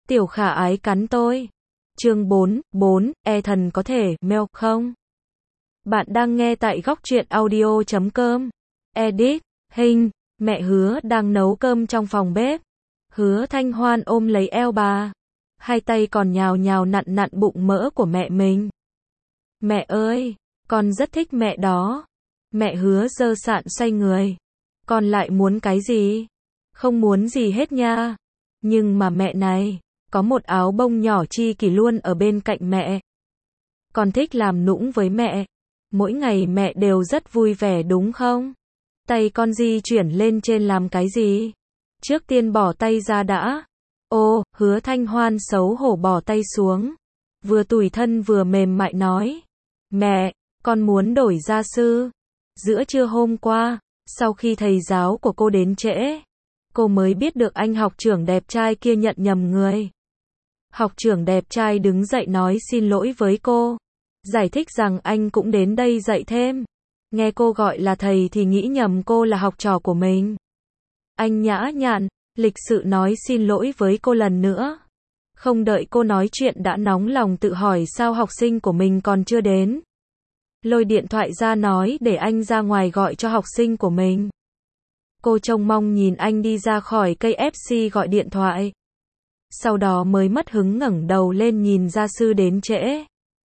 Tiểu Khả Ái cắn tôi. Chương 4, thần có thể mail không? Bạn đang nghe tại góc truyện audio.com. Edit, hình, mẹ Hứa đang nấu cơm trong phòng bếp. Hứa Thanh Hoan ôm lấy eo bà. Hai tay còn nhào nhào nặn nặn bụng mỡ của mẹ mình. Mẹ ơi, con rất thích mẹ đó. Mẹ Hứa dơ sạn xoay người. Con lại muốn cái gì? Không muốn gì hết nha. Nhưng mà mẹ này, có một áo bông nhỏ chi kỷ luôn ở bên cạnh mẹ. Con thích làm nũng với mẹ. Mỗi ngày mẹ đều rất vui vẻ đúng không? Tay con di chuyển lên trên làm cái gì? Trước tiên bỏ tay ra đã. Ô, Hứa Thanh Hoan xấu hổ bỏ tay xuống. Vừa tủi thân vừa mềm mại nói. Mẹ, con muốn đổi gia sư. Giữa trưa hôm qua, sau khi thầy giáo của cô đến trễ, cô mới biết được anh học trưởng đẹp trai kia nhận nhầm người. Học trưởng đẹp trai đứng dậy nói xin lỗi với cô. Giải thích rằng anh cũng đến đây dạy thêm. Nghe cô gọi là thầy thì nghĩ nhầm cô là học trò của mình. Anh nhã nhặn, lịch sự nói xin lỗi với cô lần nữa. Không đợi cô nói chuyện đã nóng lòng tự hỏi sao học sinh của mình còn chưa đến. Lôi điện thoại ra nói để anh ra ngoài gọi cho học sinh của mình. Cô trông mong nhìn anh đi ra khỏi cây FC gọi điện thoại. Sau đó mới mất hứng ngẩng đầu lên nhìn gia sư đến trễ.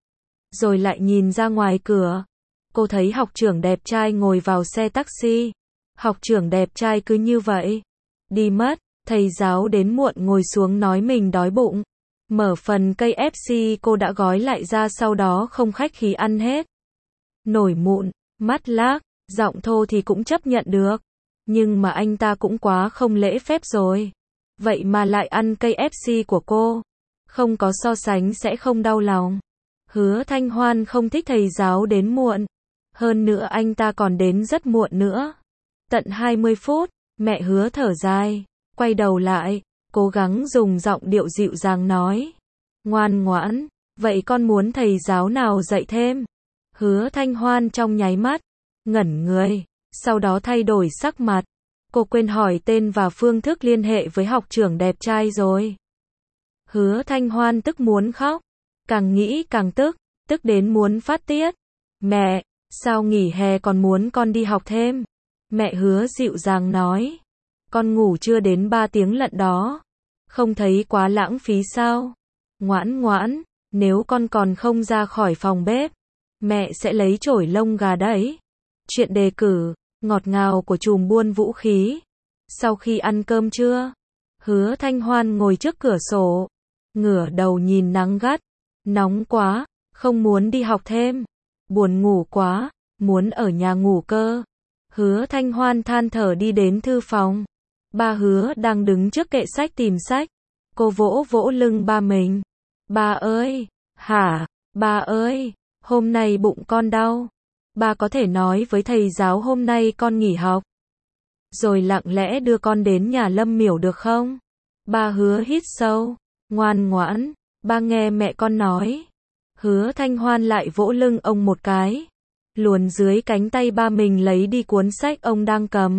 Rồi lại nhìn ra ngoài cửa. Cô thấy học trưởng đẹp trai ngồi vào xe taxi. Học trưởng đẹp trai cứ như vậy đi mất. Thầy giáo đến muộn ngồi xuống nói mình đói bụng. Mở phần cây FC cô đã gói lại ra sau đó không khách khí ăn hết. Nổi mụn, mắt lác, giọng thô thì cũng chấp nhận được. Nhưng mà anh ta cũng quá không lễ phép rồi. Vậy mà lại ăn cây FC của cô. Không có so sánh sẽ không đau lòng. Hứa Thanh Hoan không thích thầy giáo đến muộn. Hơn nữa anh ta còn đến rất muộn nữa. Tận 20 phút, mẹ Hứa thở dài, quay đầu lại, cố gắng dùng giọng điệu dịu dàng nói. Ngoan ngoãn, vậy con muốn thầy giáo nào dạy thêm? Hứa Thanh Hoan trong nháy mắt, ngẩn người, sau đó thay đổi sắc mặt. Cô quên hỏi tên và phương thức liên hệ với học trưởng đẹp trai rồi. Hứa Thanh Hoan tức muốn khóc, càng nghĩ càng tức đến muốn phát tiết. Mẹ, sao nghỉ hè còn muốn con đi học thêm? Mẹ Hứa dịu dàng nói. Con ngủ chưa đến 3 tiếng lận đó. Không thấy quá lãng phí sao? Ngoãn ngoãn, nếu con còn không ra khỏi phòng bếp, mẹ sẽ lấy chổi lông gà đấy. Chuyện đề cử, ngọt ngào của chùm buôn vũ khí. Sau khi ăn cơm trưa, Hứa Thanh Hoan ngồi trước cửa sổ, ngửa đầu nhìn nắng gắt. Nóng quá, không muốn đi học thêm. Buồn ngủ quá, muốn ở nhà ngủ cơ. Hứa Thanh Hoan than thở đi đến thư phòng. Ba Hứa đang đứng trước kệ sách tìm sách. Cô vỗ vỗ lưng ba mình. Ba ơi, hả, ba ơi, hôm nay bụng con đau. Ba có thể nói với thầy giáo hôm nay con nghỉ học. Rồi lặng lẽ đưa con đến nhà Lâm Miểu được không? Ba Hứa hít sâu. Ngoan ngoãn, ba nghe mẹ con nói. Hứa Thanh Hoan lại vỗ lưng ông một cái. Luồn dưới cánh tay ba mình lấy đi cuốn sách ông đang cầm.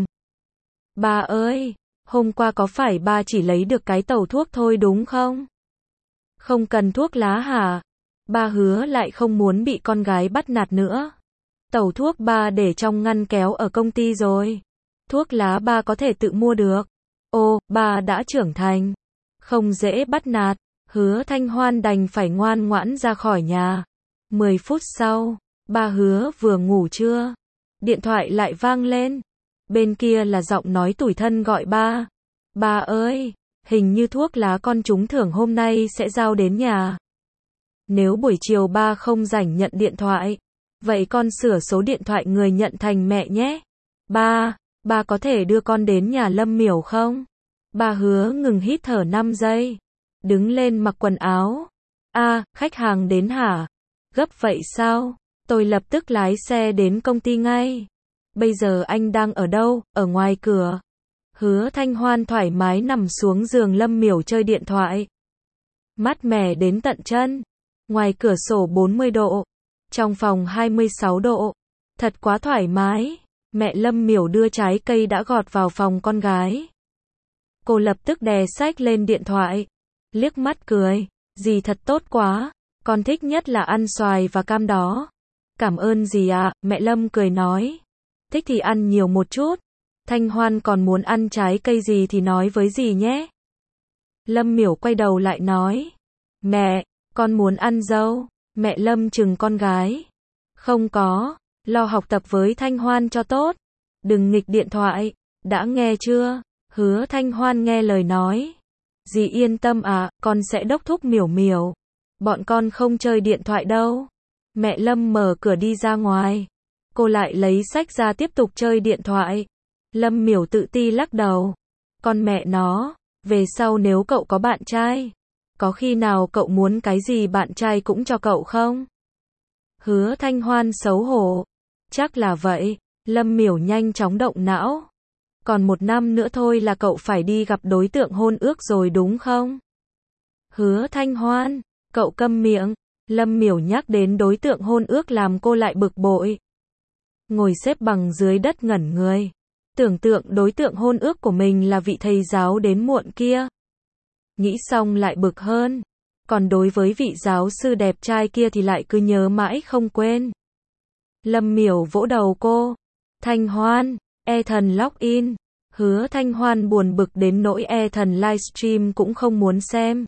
Ba ơi, hôm qua có phải ba chỉ lấy được cái tẩu thuốc thôi đúng không? Không cần thuốc lá hả? Ba Hứa lại không muốn bị con gái bắt nạt nữa. Tẩu thuốc ba để trong ngăn kéo ở công ty rồi. Thuốc lá ba có thể tự mua được. Ô, ba đã trưởng thành. Không dễ bắt nạt. Hứa Thanh Hoan đành phải ngoan ngoãn ra khỏi nhà. 10 phút sau, ba Hứa vừa ngủ trưa. Điện thoại lại vang lên. Bên kia là giọng nói tủi thân gọi ba. Ba ơi, hình như thuốc lá con trúng thưởng hôm nay sẽ giao đến nhà. Nếu buổi chiều ba không rảnh nhận điện thoại, vậy con sửa số điện thoại người nhận thành mẹ nhé. Ba có thể đưa con đến nhà Lâm Miểu không? Ba Hứa ngừng hít thở 5 giây. Đứng lên mặc quần áo. Khách hàng đến hả? Gấp vậy sao? Tôi lập tức lái xe đến công ty ngay. Bây giờ anh đang ở đâu? Ở ngoài cửa. Hứa Thanh Hoan thoải mái nằm xuống giường Lâm Miểu chơi điện thoại. Mát mẻ đến tận chân. Ngoài cửa sổ 40 độ. Trong phòng 26 độ. Thật quá thoải mái. Mẹ Lâm Miểu đưa trái cây đã gọt vào phòng con gái. Cô lập tức đè sách lên điện thoại. liếc mắt cười, dì thật tốt quá, con thích nhất là ăn xoài và cam đó. Cảm ơn dì ạ, mẹ Lâm cười nói. Thích thì ăn nhiều một chút. Thanh Hoan còn muốn ăn trái cây gì thì nói với dì nhé. Lâm Miểu quay đầu lại nói. Mẹ, con muốn ăn dâu. Mẹ Lâm chừng con gái. Không có, lo học tập với Thanh Hoan cho tốt. Đừng nghịch điện thoại, đã nghe chưa? Hứa Thanh Hoan nghe lời nói. Dì yên tâm ạ, con sẽ đốc thúc Miểu Miểu. Bọn con không chơi điện thoại đâu. Mẹ Lâm mở cửa đi ra ngoài. Cô lại lấy sách ra tiếp tục chơi điện thoại. Lâm Miểu tự ti lắc đầu. Con mẹ nó, về sau nếu cậu có bạn trai, có khi nào cậu muốn cái gì bạn trai cũng cho cậu không? Hứa Thanh Hoan xấu hổ. Chắc là vậy. Lâm Miểu nhanh chóng động não. Còn 1 năm nữa thôi là cậu phải đi gặp đối tượng hôn ước rồi đúng không? Hứa Thanh Hoan, cậu câm miệng. Lâm Miểu nhắc đến đối tượng hôn ước làm cô lại bực bội. Ngồi xếp bằng dưới đất ngẩn người. Tưởng tượng đối tượng hôn ước của mình là vị thầy giáo đến muộn kia. Nghĩ xong lại bực hơn. Còn đối với vị giáo sư đẹp trai kia thì lại cứ nhớ mãi không quên. Lâm Miểu vỗ đầu cô. Thanh Hoan, Ethan login. Hứa Thanh Hoan buồn bực đến nỗi Ethan livestream cũng không muốn xem.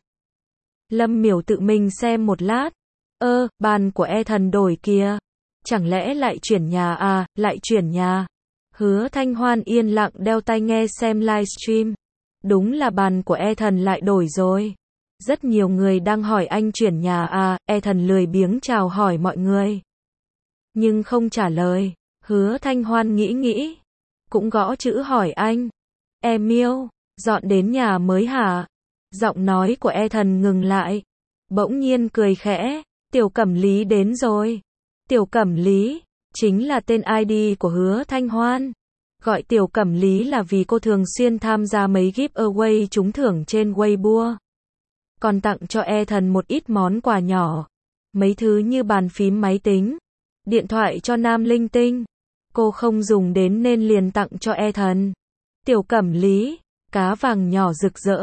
Lâm Miểu tự mình xem một lát. Bàn của Ethan đổi kìa. Chẳng lẽ lại chuyển nhà à, lại chuyển nhà. Hứa Thanh Hoan yên lặng đeo tai nghe xem livestream. Đúng là bàn của Ethan lại đổi rồi. Rất nhiều người đang hỏi anh chuyển nhà à, Ethan lười biếng chào hỏi mọi người. Nhưng không trả lời. Hứa Thanh Hoan nghĩ. Cũng gõ chữ hỏi anh. Emil, dọn đến nhà mới hả? Giọng nói của Ethan ngừng lại. Bỗng nhiên cười khẽ. Tiểu Cẩm Lý đến rồi. Tiểu Cẩm Lý, chính là tên ID của Hứa Thanh Hoan. Gọi Tiểu Cẩm Lý là vì cô thường xuyên tham gia mấy giveaway trúng thưởng trên Weibo. Còn tặng cho Ethan một ít món quà nhỏ. Mấy thứ như bàn phím máy tính, điện thoại cho nam linh tinh. Cô không dùng đến nên liền tặng cho Ethan. Tiểu Cẩm Lý, cá vàng nhỏ rực rỡ.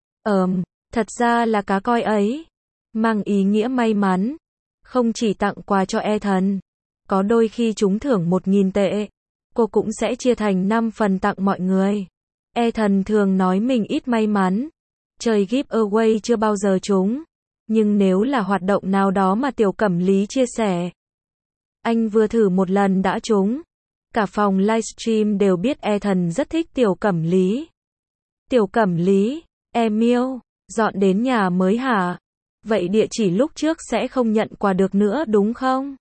Thật ra là cá coi ấy. Mang ý nghĩa may mắn. Không chỉ tặng quà cho Ethan. Có đôi khi trúng thưởng 1.000 tệ. Cô cũng sẽ chia thành 5 phần tặng mọi người. Ethan thường nói mình ít may mắn. Chơi giveaway chưa bao giờ trúng. Nhưng nếu là hoạt động nào đó mà Tiểu Cẩm Lý chia sẻ. Anh vừa thử một lần đã trúng. Cả phòng livestream đều biết Ethan rất thích Tiểu Cẩm Lý. Tiểu Cẩm Lý, Emil, dọn đến nhà mới hả? Vậy địa chỉ lúc trước sẽ không nhận quà được nữa đúng không?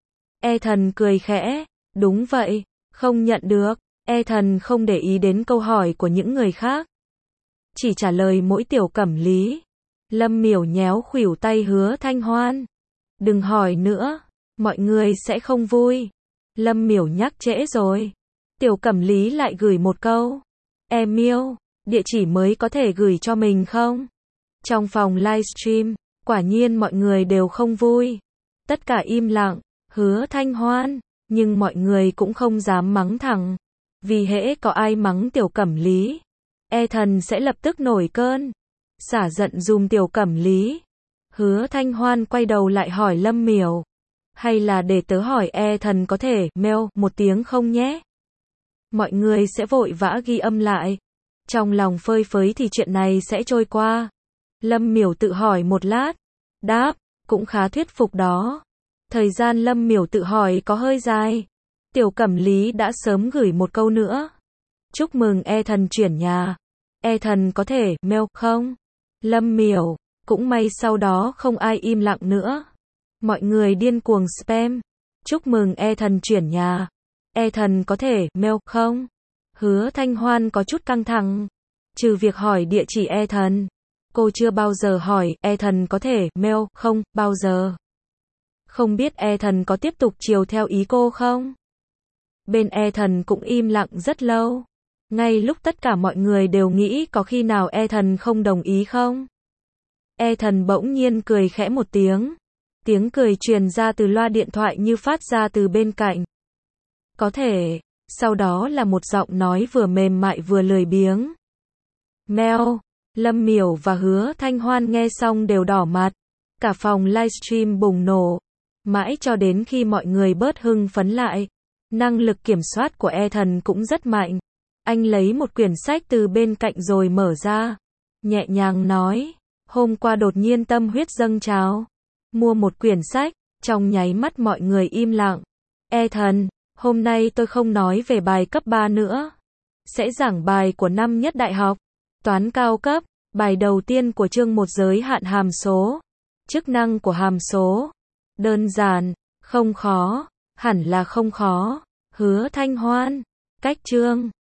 Ethan cười khẽ. Đúng vậy, không nhận được. Ethan không để ý đến câu hỏi của những người khác. Chỉ trả lời mỗi Tiểu Cẩm Lý. Lâm Miểu nhéo khuỷu tay Hứa Thanh Hoan. Đừng hỏi nữa, mọi người sẽ không vui. Lâm Miểu nhắc trễ rồi. Tiểu Cẩm Lý lại gửi một câu. Emil, địa chỉ mới có thể gửi cho mình không? Trong phòng livestream, quả nhiên mọi người đều không vui. Tất cả im lặng. Hứa Thanh Hoan, nhưng mọi người cũng không dám mắng thẳng. Vì hễ có ai mắng Tiểu Cẩm Lý, Ethan sẽ lập tức nổi cơn. Xả giận dùm Tiểu Cẩm Lý. Hứa Thanh Hoan quay đầu lại hỏi Lâm Miểu. Hay là để tớ hỏi Ethan có thể mail một tiếng không nhé? Mọi người sẽ vội vã ghi âm lại. Trong lòng phơi phới thì chuyện này sẽ trôi qua. Lâm Miểu tự hỏi một lát. Đáp, cũng khá thuyết phục đó. Thời gian Lâm Miểu tự hỏi có hơi dài. Tiểu Cẩm Lý đã sớm gửi một câu nữa. Chúc mừng Ethan chuyển nhà. Ethan có thể mail không? Lâm Miểu, cũng may sau đó không ai im lặng nữa. Mọi người điên cuồng spam. Chúc mừng Ethan chuyển nhà. Ethan có thể mail không? Hứa Thanh Hoan có chút căng thẳng. Trừ việc hỏi địa chỉ Ethan, cô chưa bao giờ hỏi Ethan có thể mail không, bao giờ. Không biết Ethan có tiếp tục chiều theo ý cô không? Bên Ethan cũng im lặng rất lâu. Ngay lúc tất cả mọi người đều nghĩ có khi nào Ethan không đồng ý không? Ethan bỗng nhiên cười khẽ một tiếng. Tiếng cười truyền ra từ loa điện thoại như phát ra từ bên cạnh. Có thể. Sau đó là một giọng nói vừa mềm mại vừa lười biếng. Mel. Lâm Miểu và Hứa Thanh Hoan nghe xong đều đỏ mặt. Cả phòng livestream bùng nổ. Mãi cho đến khi mọi người bớt hưng phấn lại. Năng lực kiểm soát của Ethan cũng rất mạnh. Anh lấy một quyển sách từ bên cạnh rồi mở ra. Nhẹ nhàng nói. Hôm qua đột nhiên tâm huyết dâng trào. Mua một quyển sách. Trong nháy mắt mọi người im lặng. Ethan, hôm nay tôi không nói về bài cấp 3 nữa. Sẽ giảng bài của năm nhất đại học. Toán cao cấp. Bài đầu tiên của chương 1 giới hạn hàm số. Chức năng của hàm số. Đơn giản, không khó, hẳn là không khó. Hứa Thanh Hoan. Cách chương.